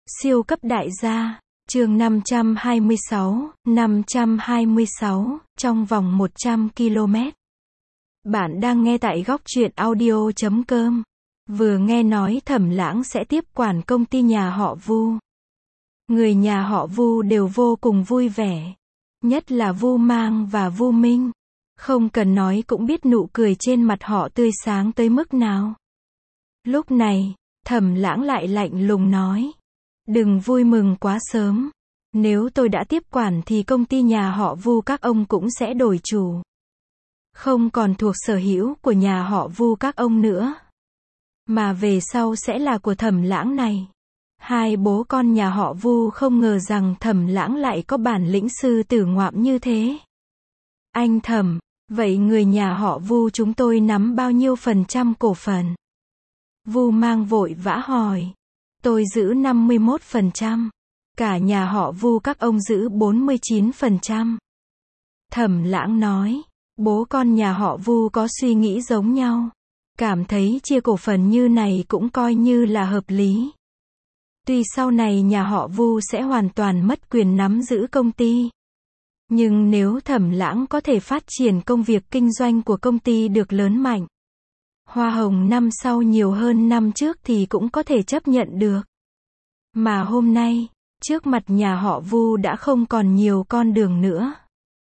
Siêu cấp đại gia, chương 526, trong vòng 100 km. Bạn đang nghe tại góc truyện audio.com. Vừa nghe nói Thẩm Lãng sẽ tiếp quản công ty nhà họ Vu. Người nhà họ Vu đều vô cùng vui vẻ. Nhất là Vu Mang và Vu Minh. Không cần nói cũng biết nụ cười trên mặt họ tươi sáng tới mức nào. Lúc này, Thẩm Lãng lại lạnh lùng nói. Đừng vui mừng quá sớm. Nếu tôi đã tiếp quản thì công ty nhà họ Vu các ông cũng sẽ đổi chủ. Không còn thuộc sở hữu của nhà họ Vu các ông nữa. Mà về sau sẽ là của Thẩm Lãng này. Hai bố con nhà họ Vu không ngờ rằng Thẩm Lãng lại có bản lĩnh sư tử ngoạm như thế. Anh Thẩm, vậy người nhà họ Vu chúng tôi nắm bao nhiêu % cổ phần? Vu Mang vội vã hỏi. Tôi giữ 51%. Cả nhà họ Vu các ông giữ 49%. Thẩm Lãng nói. Bố con nhà họ Vu có suy nghĩ giống nhau. Cảm thấy chia cổ phần như này cũng coi như là hợp lý. Tuy sau này nhà họ Vu sẽ hoàn toàn mất quyền nắm giữ công ty. Nhưng nếu Thẩm Lãng có thể phát triển công việc kinh doanh của công ty được lớn mạnh. Hoa hồng năm sau nhiều hơn năm trước thì cũng có thể chấp nhận được. Mà hôm nay, trước mặt nhà họ Vu đã không còn nhiều con đường nữa.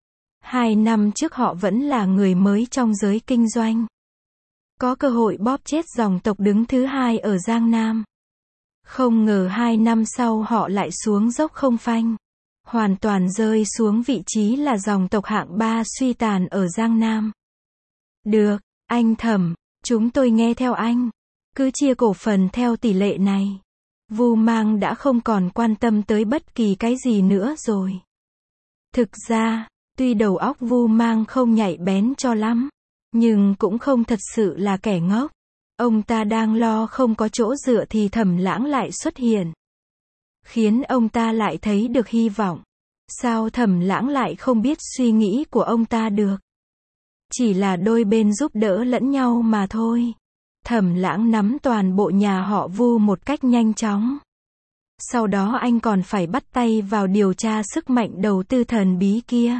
2 năm trước họ vẫn là người mới trong giới kinh doanh. Có cơ hội bóp chết dòng tộc đứng thứ 2 ở Giang Nam. Không ngờ 2 năm sau họ lại xuống dốc không phanh. Hoàn toàn rơi xuống vị trí là dòng tộc hạng 3 suy tàn ở Giang Nam. Được, anh Thẩm, chúng tôi nghe theo anh. Cứ chia cổ phần theo tỷ lệ này. Vu Mang đã không còn quan tâm tới bất kỳ cái gì nữa rồi. Thực ra, tuy đầu óc Vu Mang không nhạy bén cho lắm, nhưng cũng không thật sự là kẻ ngốc. Ông ta đang lo không có chỗ dựa thì Thẩm Lãng lại xuất hiện. Khiến ông ta lại thấy được hy vọng. Sao Thẩm Lãng lại không biết suy nghĩ của ông ta được? Chỉ là đôi bên giúp đỡ lẫn nhau mà thôi. Thẩm Lãng nắm toàn bộ nhà họ Vu một cách nhanh chóng. Sau đó anh còn phải bắt tay vào điều tra sức mạnh đầu tư thần bí kia.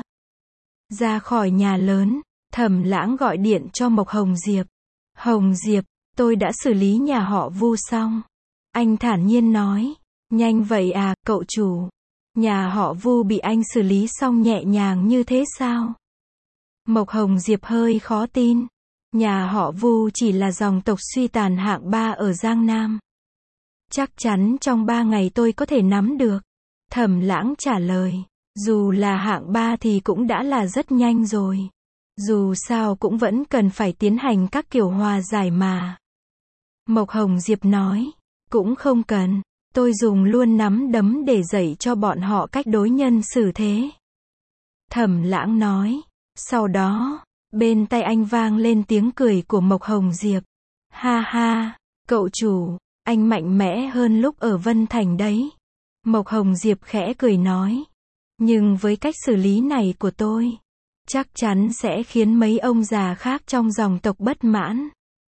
Ra khỏi nhà lớn, Thẩm Lãng gọi điện cho Mộc Hồng Diệp. Hồng Diệp, tôi đã xử lý nhà họ Vu xong. Anh thản nhiên nói. Nhanh vậy à, cậu chủ. Nhà họ Vu bị anh xử lý xong nhẹ nhàng như thế sao? Mộc Hồng Diệp hơi khó tin. Nhà họ Vu chỉ là dòng tộc suy tàn hạng 3 ở Giang Nam. Chắc chắn trong 3 ngày tôi có thể nắm được. Thẩm Lãng trả lời. Dù là hạng 3 thì cũng đã là rất nhanh rồi. Dù sao cũng vẫn cần phải tiến hành các kiểu hòa giải mà. Mộc Hồng Diệp nói. Cũng không cần. Tôi dùng luôn nắm đấm để dạy cho bọn họ cách đối nhân xử thế. Thẩm Lãng nói. Sau đó, bên tai anh vang lên tiếng cười của Mộc Hồng Diệp. Ha ha, cậu chủ, anh mạnh mẽ hơn lúc ở Vân Thành đấy. Mộc Hồng Diệp khẽ cười nói. Nhưng với cách xử lý này của tôi, chắc chắn sẽ khiến mấy ông già khác trong dòng tộc bất mãn.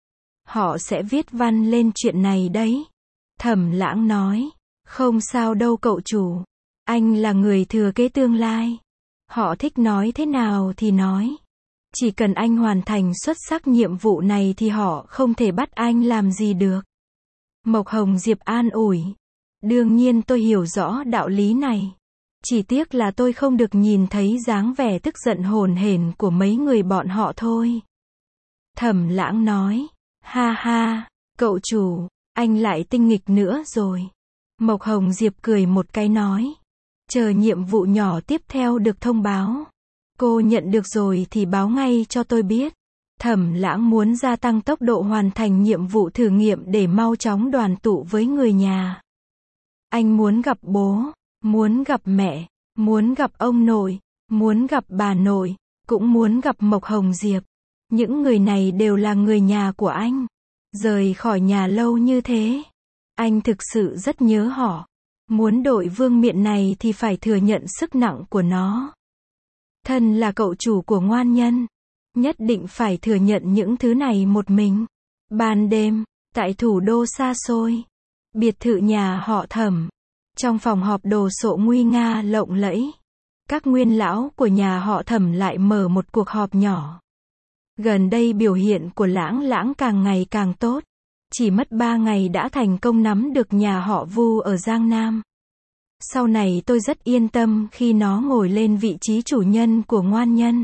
Họ sẽ viết văn lên chuyện này đấy. Thẩm Lãng nói. Không sao đâu cậu chủ. Anh là người thừa kế tương lai. Họ thích nói thế nào thì nói. Chỉ cần anh hoàn thành xuất sắc nhiệm vụ này thì họ không thể bắt anh làm gì được. Mộc Hồng Diệp an ủi. Đương nhiên tôi hiểu rõ đạo lý này. Chỉ tiếc là tôi không được nhìn thấy dáng vẻ tức giận hồn hển của mấy người bọn họ thôi. Thẩm Lãng nói. Ha ha, cậu chủ, anh lại tinh nghịch nữa rồi. Mộc Hồng Diệp cười một cái nói. Chờ nhiệm vụ nhỏ tiếp theo được thông báo. Cô nhận được rồi thì báo ngay cho tôi biết. Thẩm Lãng muốn gia tăng tốc độ hoàn thành nhiệm vụ thử nghiệm để mau chóng đoàn tụ với người nhà. Anh muốn gặp bố, muốn gặp mẹ, muốn gặp ông nội, muốn gặp bà nội, cũng muốn gặp Mộc Hồng Diệp. Những người này đều là người nhà của anh. Rời khỏi nhà lâu như thế. Anh thực sự rất nhớ họ. Muốn đội vương miện này thì phải thừa nhận sức nặng của nó. Thân là cậu chủ của ngoan nhân. Nhất định phải thừa nhận những thứ này một mình. Ban đêm, tại thủ đô xa xôi. Biệt thự nhà họ Thẩm. Trong phòng họp đồ sộ nguy nga lộng lẫy, các nguyên lão của nhà họ Thẩm lại mở một cuộc họp nhỏ. Gần đây biểu hiện của Lãng Lãng càng ngày càng tốt. Chỉ mất 3 ngày đã thành công nắm được nhà họ Vu ở Giang Nam. Sau này tôi rất yên tâm khi nó ngồi lên vị trí chủ nhân của Ngoan Nhân.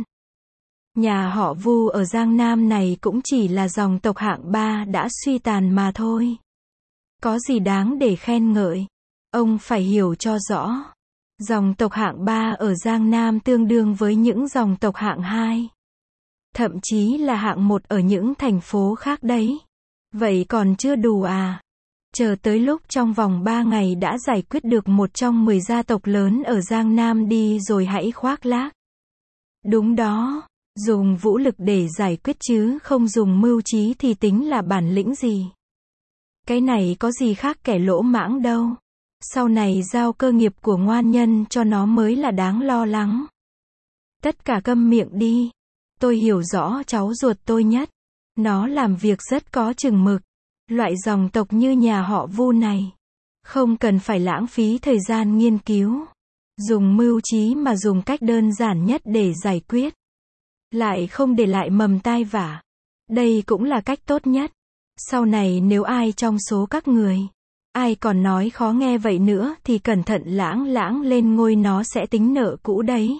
Nhà họ Vu ở Giang Nam này cũng chỉ là dòng tộc hạng 3 đã suy tàn mà thôi. Có gì đáng để khen ngợi? Ông phải hiểu cho rõ. Dòng tộc hạng 3 ở Giang Nam tương đương với những dòng tộc hạng 2. Thậm chí là hạng 1 ở những thành phố khác đấy. Vậy còn chưa đủ à? Chờ tới lúc trong vòng 3 ngày đã giải quyết được một trong 10 gia tộc lớn ở Giang Nam đi rồi hãy khoác lác. Đúng đó, dùng vũ lực để giải quyết chứ không dùng mưu trí thì tính là bản lĩnh gì. Cái này có gì khác kẻ lỗ mãng đâu. Sau này giao cơ nghiệp của Ngoan Nhân cho nó mới là đáng lo lắng. Tất cả câm miệng đi. Tôi hiểu rõ cháu ruột tôi nhất. Nó làm việc rất có chừng mực. Loại dòng tộc như nhà họ Vu này, không cần phải lãng phí thời gian nghiên cứu. Dùng mưu trí mà dùng cách đơn giản nhất để giải quyết. Lại không để lại mầm tai vạ. Đây cũng là cách tốt nhất. Sau này nếu ai trong số các người, ai còn nói khó nghe vậy nữa thì cẩn thận Lãng Lãng lên ngôi nó sẽ tính nợ cũ đấy.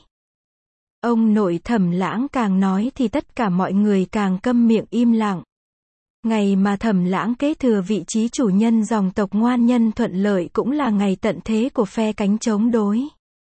Ông nội Thẩm Lãng càng nói thì tất cả mọi người càng câm miệng im lặng. Ngày mà Thẩm Lãng kế thừa vị trí chủ nhân dòng tộc Ngoan Nhân thuận lợi cũng là ngày tận thế của phe cánh chống đối.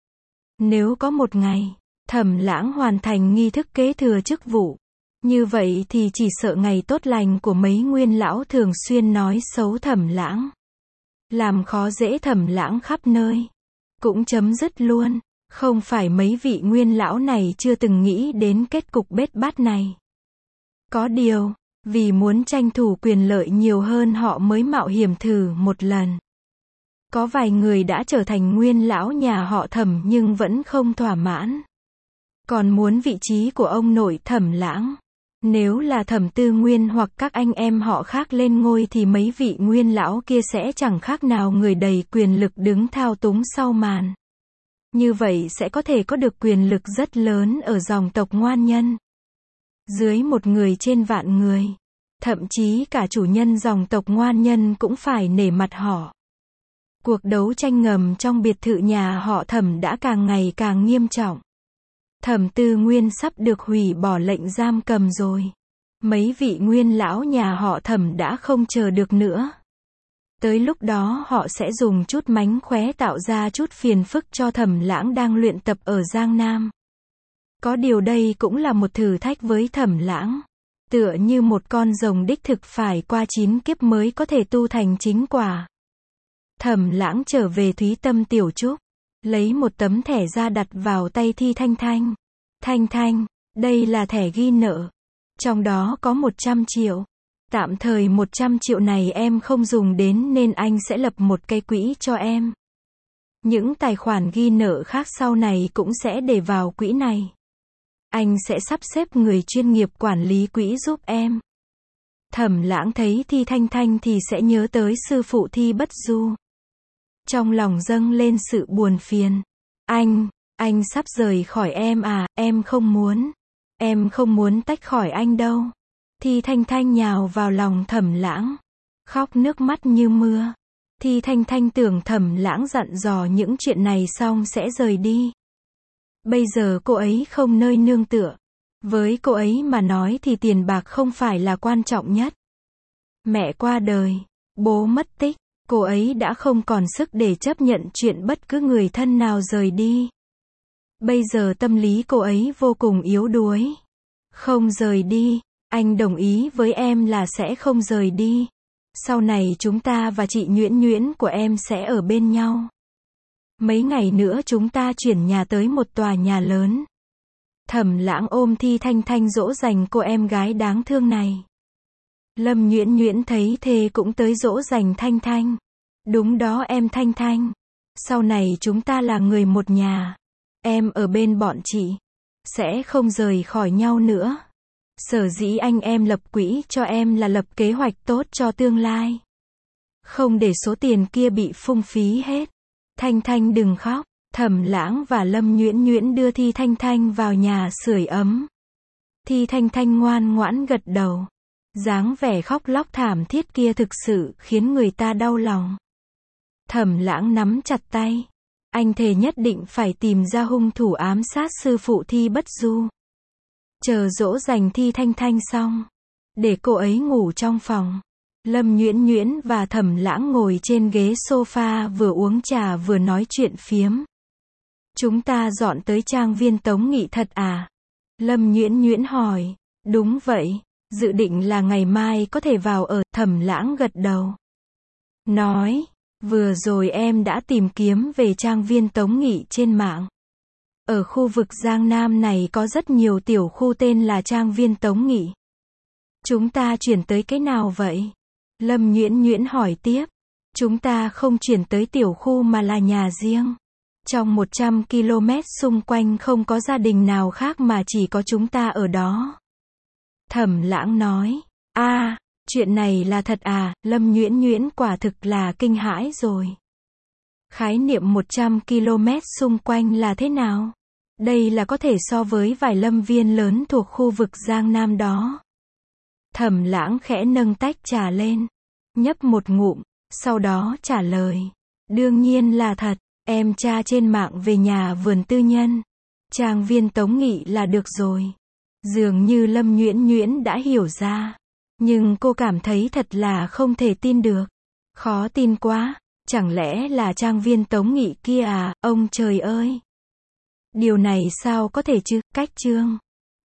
Nếu có một ngày, Thẩm Lãng hoàn thành nghi thức kế thừa chức vụ, như vậy thì chỉ sợ ngày tốt lành của mấy nguyên lão thường xuyên nói xấu Thẩm Lãng, làm khó dễ Thẩm Lãng khắp nơi, cũng chấm dứt luôn. Không phải mấy vị nguyên lão này chưa từng nghĩ đến kết cục bết bát này. Có điều, vì muốn tranh thủ quyền lợi nhiều hơn họ mới mạo hiểm thử một lần. Có vài người đã trở thành nguyên lão nhà họ Thẩm nhưng vẫn không thỏa mãn. Còn muốn vị trí của ông nội Thẩm Lãng. Nếu là Thẩm Tư Nguyên hoặc các anh em họ khác lên ngôi thì mấy vị nguyên lão kia sẽ chẳng khác nào người đầy quyền lực đứng thao túng sau màn. Như vậy sẽ có thể có được quyền lực rất lớn ở dòng tộc Ngoan Nhân. Dưới một người trên vạn người. Thậm chí cả chủ nhân dòng tộc Ngoan Nhân cũng phải nể mặt họ. Cuộc đấu tranh ngầm trong biệt thự nhà họ Thẩm đã càng ngày càng nghiêm trọng. Thẩm Tư Nguyên sắp được hủy bỏ lệnh giam cầm rồi. Mấy vị nguyên lão nhà họ Thẩm đã không chờ được nữa. Tới lúc đó họ sẽ dùng chút mánh khóe tạo ra chút phiền phức cho Thẩm Lãng đang luyện tập ở Giang Nam. Có điều đây cũng là một thử thách với Thẩm Lãng. Tựa như một con rồng đích thực phải qua 9 kiếp mới có thể tu thành chính quả. Thẩm Lãng trở về Thúy Tâm Tiểu Trúc, lấy một tấm thẻ ra đặt vào tay Thi Thanh Thanh. Thanh Thanh, đây là thẻ ghi nợ. Trong đó có 100 triệu. Tạm thời 100 triệu này em không dùng đến nên anh sẽ lập một cái quỹ cho em. Những tài khoản ghi nợ khác sau này cũng sẽ để vào quỹ này. Anh sẽ sắp xếp người chuyên nghiệp quản lý quỹ giúp em. Thẩm Lãng thấy Thi Thanh Thanh thì sẽ nhớ tới sư phụ Thi Bất Du. Trong lòng dâng lên sự buồn phiền. Anh sắp rời khỏi em à, em không muốn. Em không muốn tách khỏi anh đâu. Thi Thanh Thanh nhào vào lòng Thẩm Lãng, khóc nước mắt như mưa. Thi Thanh Thanh tưởng Thẩm Lãng dặn dò những chuyện này xong sẽ rời đi. Bây giờ cô ấy không nơi nương tựa. Với cô ấy mà nói thì tiền bạc không phải là quan trọng nhất. Mẹ qua đời, bố mất tích, cô ấy đã không còn sức để chấp nhận chuyện bất cứ người thân nào rời đi. Bây giờ tâm lý cô ấy vô cùng yếu đuối. Không rời đi. Anh đồng ý với em là sẽ không rời đi. Sau này chúng ta và chị Nhuyễn Nhuyễn của em sẽ ở bên nhau. Mấy ngày nữa chúng ta chuyển nhà tới một tòa nhà lớn. Thẩm Lãng ôm Thi Thanh Thanh dỗ dành cô em gái đáng thương này. Lâm Nhuyễn Nhuyễn thấy thế cũng tới dỗ dành Thanh Thanh. Đúng đó em Thanh Thanh. Sau này chúng ta là người một nhà. Em ở bên bọn chị. Sẽ không rời khỏi nhau nữa. Sở dĩ anh em lập quỹ cho em là lập kế hoạch tốt cho tương lai. Không để số tiền kia bị phung phí hết. Thanh Thanh đừng khóc. Thẩm Lãng và Lâm Nhuyễn Nhuyễn đưa Thi Thanh Thanh vào nhà sưởi ấm. Thi Thanh Thanh ngoan ngoãn gật đầu. Dáng vẻ khóc lóc thảm thiết kia thực sự khiến người ta đau lòng. Thẩm Lãng nắm chặt tay. Anh thề nhất định phải tìm ra hung thủ ám sát sư phụ Thi Bất Du. Chờ dỗ dành Thi Thanh Thanh xong, để cô ấy ngủ trong phòng. Lâm Nhuyễn Nhuyễn và Thẩm Lãng ngồi trên ghế sofa vừa uống trà vừa nói chuyện phiếm. Chúng ta dọn tới trang viên Tống Nghị thật à? Lâm Nhuyễn Nhuyễn hỏi. Đúng vậy, dự định là ngày mai có thể vào ở. Thẩm Lãng gật đầu. Nói, vừa rồi em đã tìm kiếm về trang viên Tống Nghị trên mạng. Ở khu vực Giang Nam này có rất nhiều tiểu khu tên là trang viên Tống Nghị. Chúng ta chuyển tới cái nào vậy? Lâm Nhuyễn Nhuyễn hỏi tiếp. Chúng ta không chuyển tới tiểu khu mà là nhà riêng. Trong 100 km xung quanh không có gia đình nào khác mà chỉ có chúng ta ở đó. Thẩm Lãng nói. Chuyện này là thật à? Lâm Nhuyễn Nhuyễn quả thực là kinh hãi rồi. Khái niệm 100 km xung quanh là thế nào? Đây là có thể so với vài lâm viên lớn thuộc khu vực Giang Nam đó. Thẩm Lãng khẽ nâng tách trà lên, nhấp một ngụm, sau đó trả lời. Đương nhiên là thật, em tra trên mạng về nhà vườn tư nhân. Trang viên Tống Nghị là được rồi. Dường như Lâm Nhuyễn Nhuyễn đã hiểu ra. Nhưng cô cảm thấy thật là không thể tin được. Khó tin quá, chẳng lẽ là trang viên Tống Nghị kia à, ông trời ơi. Điều này sao có thể chứ, cách chương.